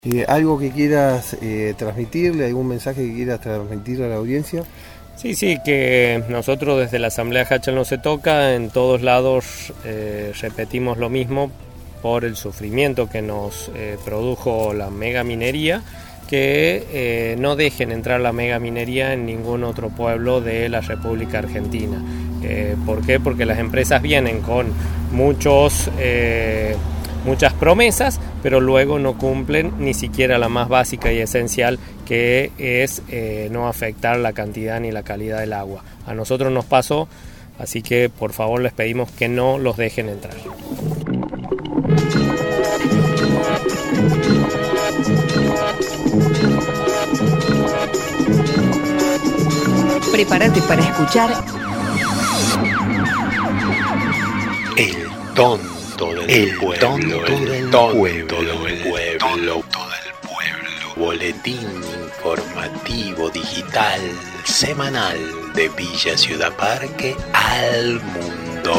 ¿Algo que quieras transmitirle, algún mensaje que quieras transmitir a la audiencia? Sí, que nosotros desde la Asamblea Hachal No Se Toca, en todos lados repetimos lo mismo por el sufrimiento que nos produjo la megaminería, que no dejen entrar la megaminería en ningún otro pueblo de la República Argentina. ¿Por qué? Porque las empresas vienen con muchas promesas, pero luego no cumplen ni siquiera la más básica y esencial, que es no afectar la cantidad ni la calidad del agua. A nosotros nos pasó, así que por favor les pedimos que no los dejen entrar. Prepárate para escuchar El tonto del pueblo. Boletín informativo digital semanal de Villa Ciudad Parque al mundo.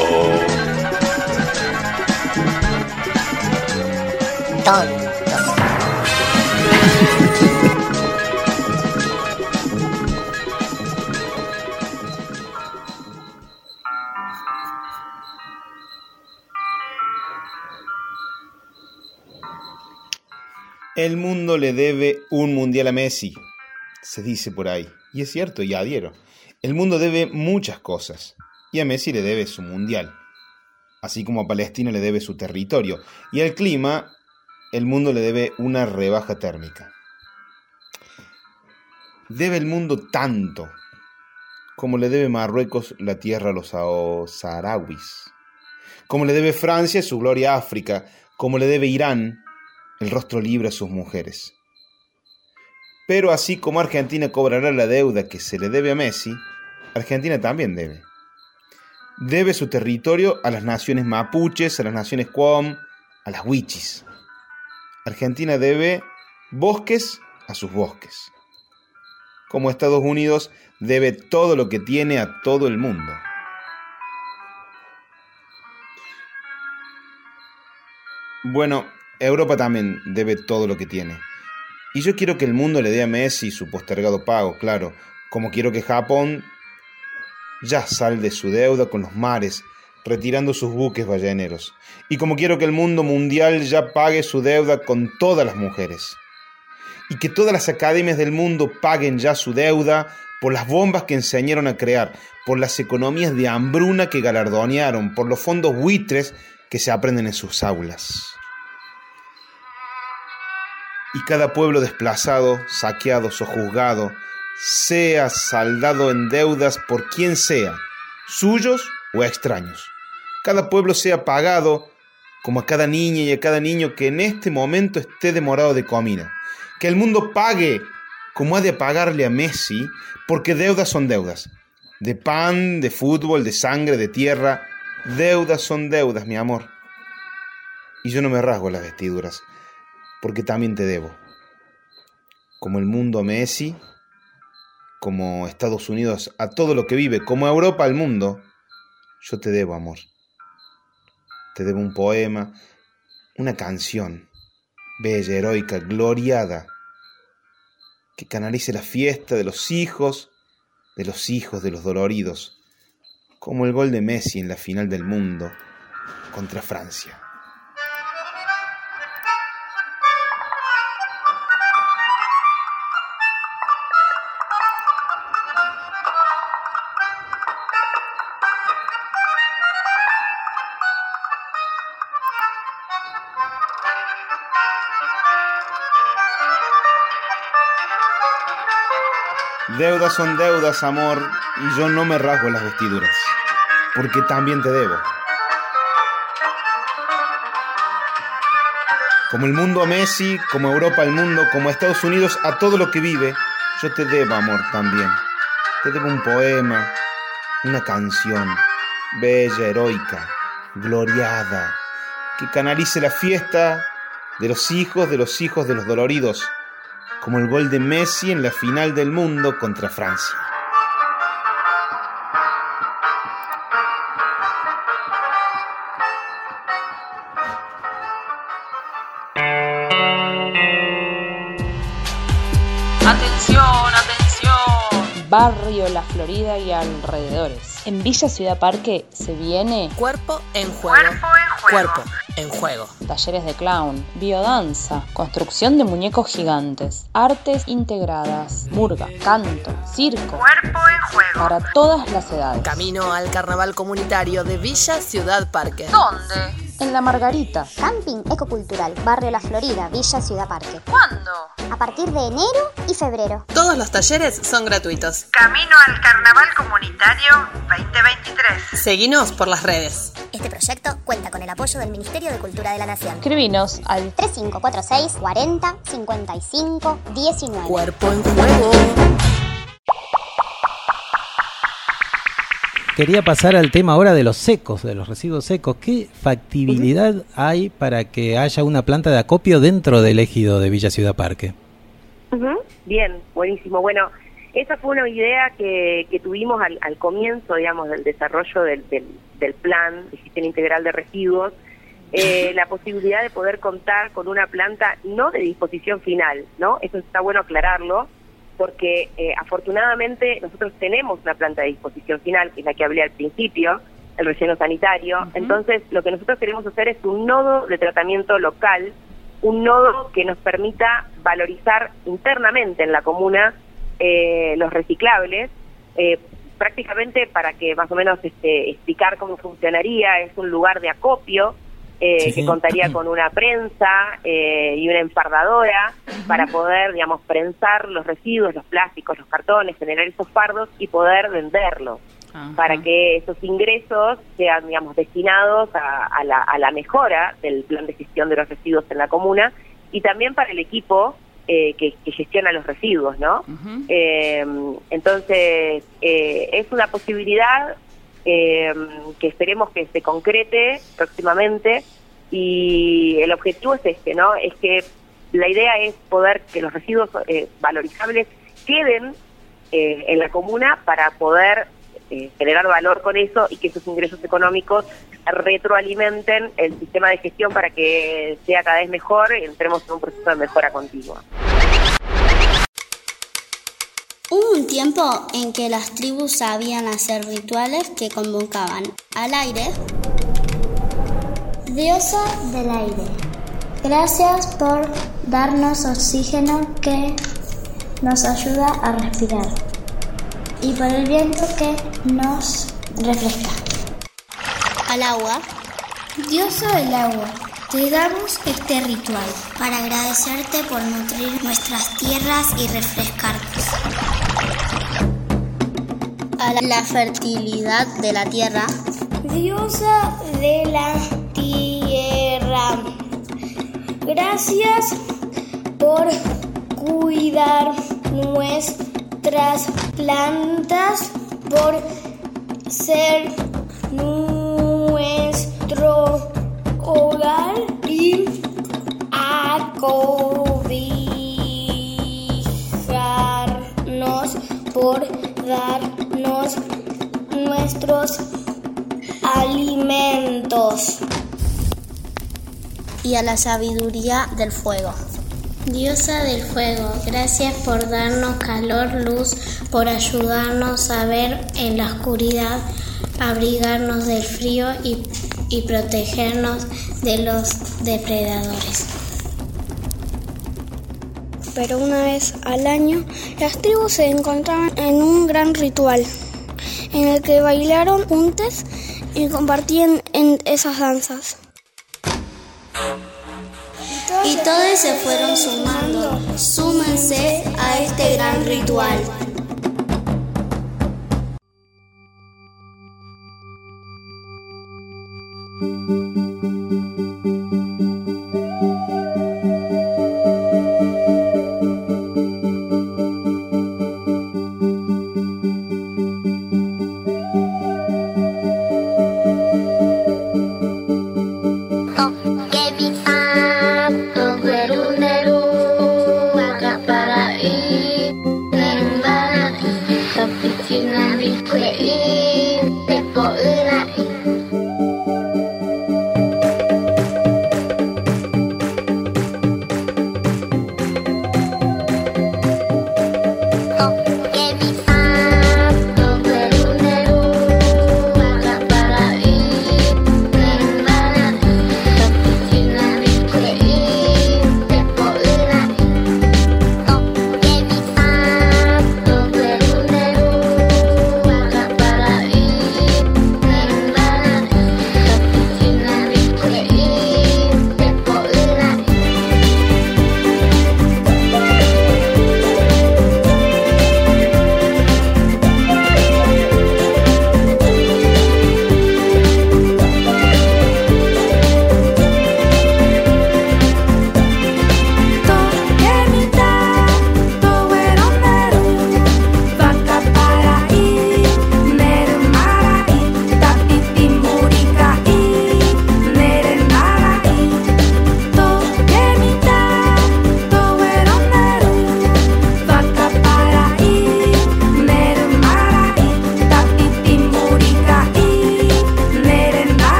Tonto. El mundo le debe un mundial a Messi, se dice por ahí. Y es cierto, y adhiero. El mundo debe muchas cosas, y a Messi le debe su mundial. Así como a Palestina le debe su territorio. Y al clima, el mundo le debe una rebaja térmica. Debe el mundo tanto, como le debe Marruecos la tierra a los saharauis. Como le debe Francia su gloria a África. Como le debe Irán el rostro libre a sus mujeres. Pero así como Argentina cobrará la deuda que se le debe a Messi, Argentina también debe. Debe su territorio a las naciones mapuches, a las naciones Qom, a las wichis. Argentina debe bosques a sus bosques. Como Estados Unidos debe todo lo que tiene a todo el mundo. Bueno, Europa también debe todo lo que tiene. Y yo quiero que el mundo le dé a Messi su postergado pago, claro, como quiero que Japón ya salde su deuda con los mares, retirando sus buques balleneros. Y como quiero que el mundo mundial ya pague su deuda con todas las mujeres. Y que todas las academias del mundo paguen ya su deuda por las bombas que enseñaron a crear, por las economías de hambruna que galardonearon, por los fondos buitres que se aprenden en sus aulas. Y cada pueblo desplazado, saqueado, sojuzgado, sea saldado en deudas por quien sea, suyos o extraños. Cada pueblo sea pagado, como a cada niña y a cada niño que en este momento esté demorado de comida. Que el mundo pague, como ha de pagarle a Messi, porque deudas son deudas. De pan, de fútbol, de sangre, de tierra. Deudas son deudas, mi amor. Y yo no me rasgo las vestiduras, porque también te debo. Como el mundo a Messi, como Estados Unidos a todo lo que vive, como Europa al mundo, yo te debo, amor. Te debo un poema, una canción, bella, heroica, gloriada, que canalice la fiesta de los hijos de los doloridos, como el gol de Messi en la final del mundo contra Francia. Deudas son deudas, amor, y yo no me rasgo las vestiduras, porque también te debo. Como el mundo a Messi, como Europa al mundo, como Estados Unidos a todo lo que vive, yo te debo, amor, también. Te debo un poema, una canción, bella, heroica, gloriada, que canalice la fiesta de los hijos de los doloridos, como el gol de Messi en la final del mundo contra Francia. Atención, atención. Barrio La Florida y alrededores. En Villa Ciudad Parque se viene Cuerpo en juego. Cuerpo en juego. talleres de clown, biodanza, construcción de muñecos gigantes, artes integradas, murga, canto, circo. Cuerpo en juego. Para todas las edades. Camino al carnaval comunitario de Villa Ciudad Parque. ¿Dónde? En La Margarita. Camping Ecocultural, Barrio La Florida, Villa Ciudad Parque. ¿Cuándo? A partir de enero y febrero. Todos los talleres son gratuitos. Camino al Carnaval Comunitario 2023. Seguinos por las redes. Este proyecto cuenta con el apoyo del Ministerio de Cultura de la Nación. Escribinos al 3546 40 55 19. Cuerpo en juego. Quería pasar al tema ahora de los secos, de los residuos secos. ¿Qué factibilidad hay para que haya una planta de acopio dentro del ejido de Villa Ciudad Parque? Bien, buenísimo. Bueno, esa fue una idea que tuvimos al comienzo, digamos, del desarrollo del plan de gestión integral de residuos, la posibilidad de poder contar con una planta no de disposición final, ¿no? Eso está bueno aclararlo, porque afortunadamente nosotros tenemos una planta de disposición final, que es la que hablé al principio, el relleno sanitario. Entonces, lo que nosotros queremos hacer es un nodo de tratamiento local, un nodo que nos permita valorizar internamente en la comuna los reciclables, prácticamente para que más o menos explicar cómo funcionaría. Es un lugar de acopio, que contaría con una prensa y una enfardadora para poder, digamos, prensar los residuos, los plásticos, los cartones, generar esos fardos y poder venderlos, para que esos ingresos sean, digamos, destinados a la mejora del plan de gestión de los residuos en la comuna y también para el equipo que gestiona los residuos, ¿no? Entonces, es una posibilidad que esperemos que se concrete próximamente, y el objetivo es ¿no? Es que la idea es poder que los residuos valorizables queden en la comuna para poder generar valor con eso y que esos ingresos económicos retroalimenten el sistema de gestión para que sea cada vez mejor y entremos en un proceso de mejora continua. Hubo un tiempo en que las tribus sabían hacer rituales que convocaban al aire. Diosa del aire, gracias por darnos oxígeno que nos ayuda a respirar y por el viento que nos refresca. Al agua, diosa del agua, te damos este ritual para agradecerte por nutrir nuestras tierras y refrescarnos. A la fertilidad de la tierra, diosa de la tierra, gracias por cuidar nuestras plantas, por ser nuestro hogar y acobijarnos, por darnos nuestros alimentos. Y a la sabiduría del fuego. Diosa del fuego, gracias por darnos calor, luz, por ayudarnos a ver en la oscuridad, abrigarnos del frío y protegernos de los depredadores. Pero una vez al año, las tribus se encontraban en un gran ritual, en el que bailaron juntos y compartían en esas danzas. Y todos se fueron sumando. Súmense a este gran ritual. Neru, acá para ir,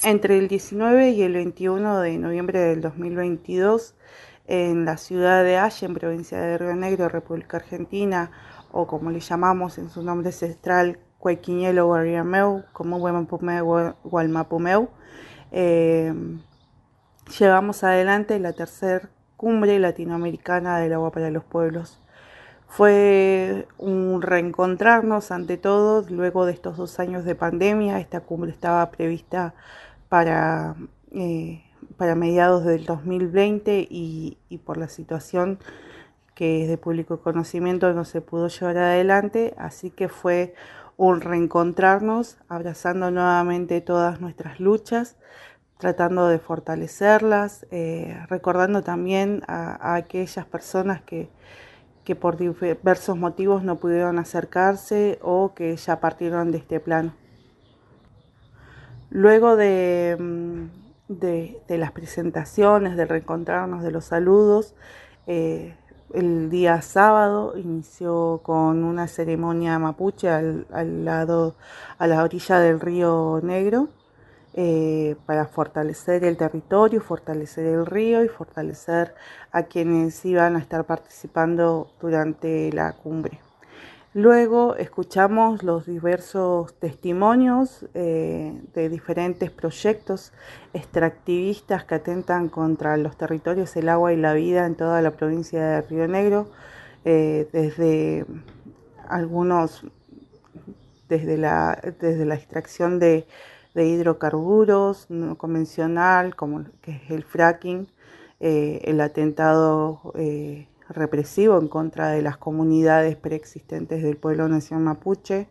Entre el 19 y el 21 de noviembre del 2022, en la ciudad de Allen, provincia de Río Negro, República Argentina, o como le llamamos en su nombre ancestral, Cuequiñelo Guariameu, como Huemapumeu, Gualmapumeu, llevamos adelante la tercera cumbre latinoamericana del agua para los pueblos. Fue un reencontrarnos ante todo luego de estos 2 años de pandemia. Esta cumbre estaba prevista para mediados del 2020 y por la situación que es de público conocimiento no se pudo llevar adelante, así que fue un reencontrarnos, abrazando nuevamente todas nuestras luchas, tratando de fortalecerlas, recordando también a aquellas personas que por diversos motivos no pudieron acercarse o que ya partieron de este plano. Luego de las presentaciones, de reencontrarnos, de los saludos, el día sábado inició con una ceremonia mapuche a la orilla del Río Negro, para fortalecer el territorio, fortalecer el río y fortalecer a quienes iban a estar participando durante la cumbre. Luego escuchamos los diversos testimonios de diferentes proyectos extractivistas que atentan contra los territorios, el agua y la vida en toda la provincia de Río Negro, desde la extracción de hidrocarburos no convencional, como que es el fracking, el atentado represivo en contra de las comunidades preexistentes del pueblo nación mapuche,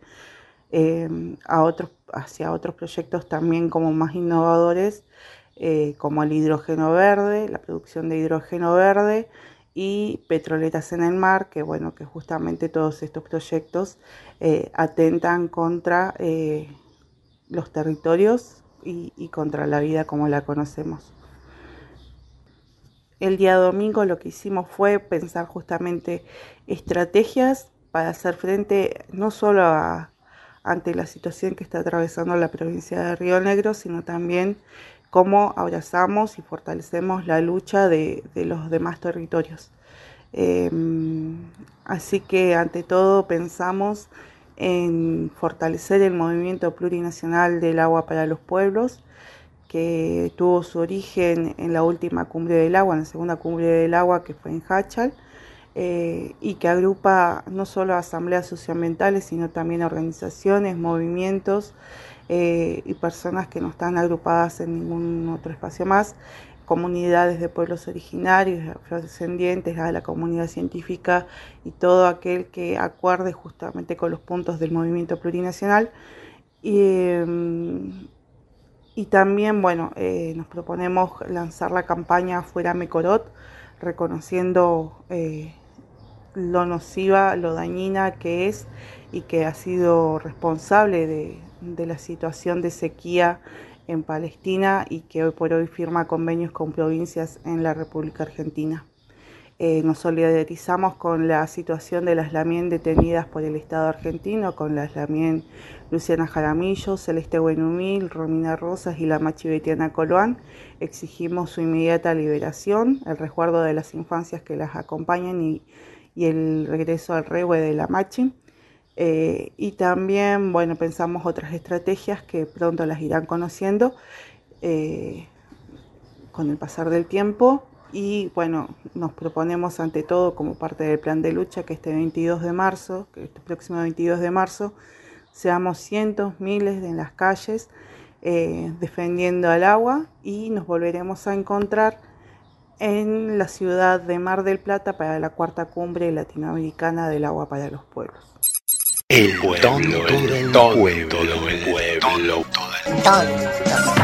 hacia otros proyectos también como más innovadores, como el hidrógeno verde, la producción de hidrógeno verde y petroleras en el mar, que justamente todos estos proyectos atentan contra los territorios y contra la vida como la conocemos. El día domingo lo que hicimos fue pensar justamente estrategias para hacer frente no solo ante la situación que está atravesando la provincia de Río Negro, sino también cómo abrazamos y fortalecemos la lucha de los demás territorios. Así que ante todo pensamos en fortalecer el movimiento plurinacional del agua para los pueblos, que tuvo su origen en la última cumbre del agua, en la segunda cumbre del agua que fue en Hachal, y que agrupa no solo asambleas socioambientales, sino también organizaciones, movimientos y personas que no están agrupadas en ningún otro espacio más, comunidades de pueblos originarios, afrodescendientes, a la comunidad científica y todo aquel que acuerde justamente con los puntos del movimiento plurinacional. Y también, nos proponemos lanzar la campaña Fuera Mecorot, reconociendo lo nociva, lo dañina que es y que ha sido responsable de la situación de sequía en Palestina y que hoy por hoy firma convenios con provincias en la República Argentina. Nos solidarizamos con la situación de las Lamien detenidas por el Estado argentino, con las Lamien Luciana Jaramillo, Celeste Buenumil, Romina Rosas y la Machi Betiana Coloán. Exigimos su inmediata liberación, el resguardo de las infancias que las acompañan y el regreso al rehue de la Machi. Y también, pensamos otras estrategias que pronto las irán conociendo con el pasar del tiempo. Y nos proponemos ante todo como parte del plan de lucha que este próximo 22 de marzo, seamos cientos, miles en las calles defendiendo el agua, y nos volveremos a encontrar en la ciudad de Mar del Plata para la 4ª cumbre latinoamericana del agua para los pueblos. El pueblo, el pueblo.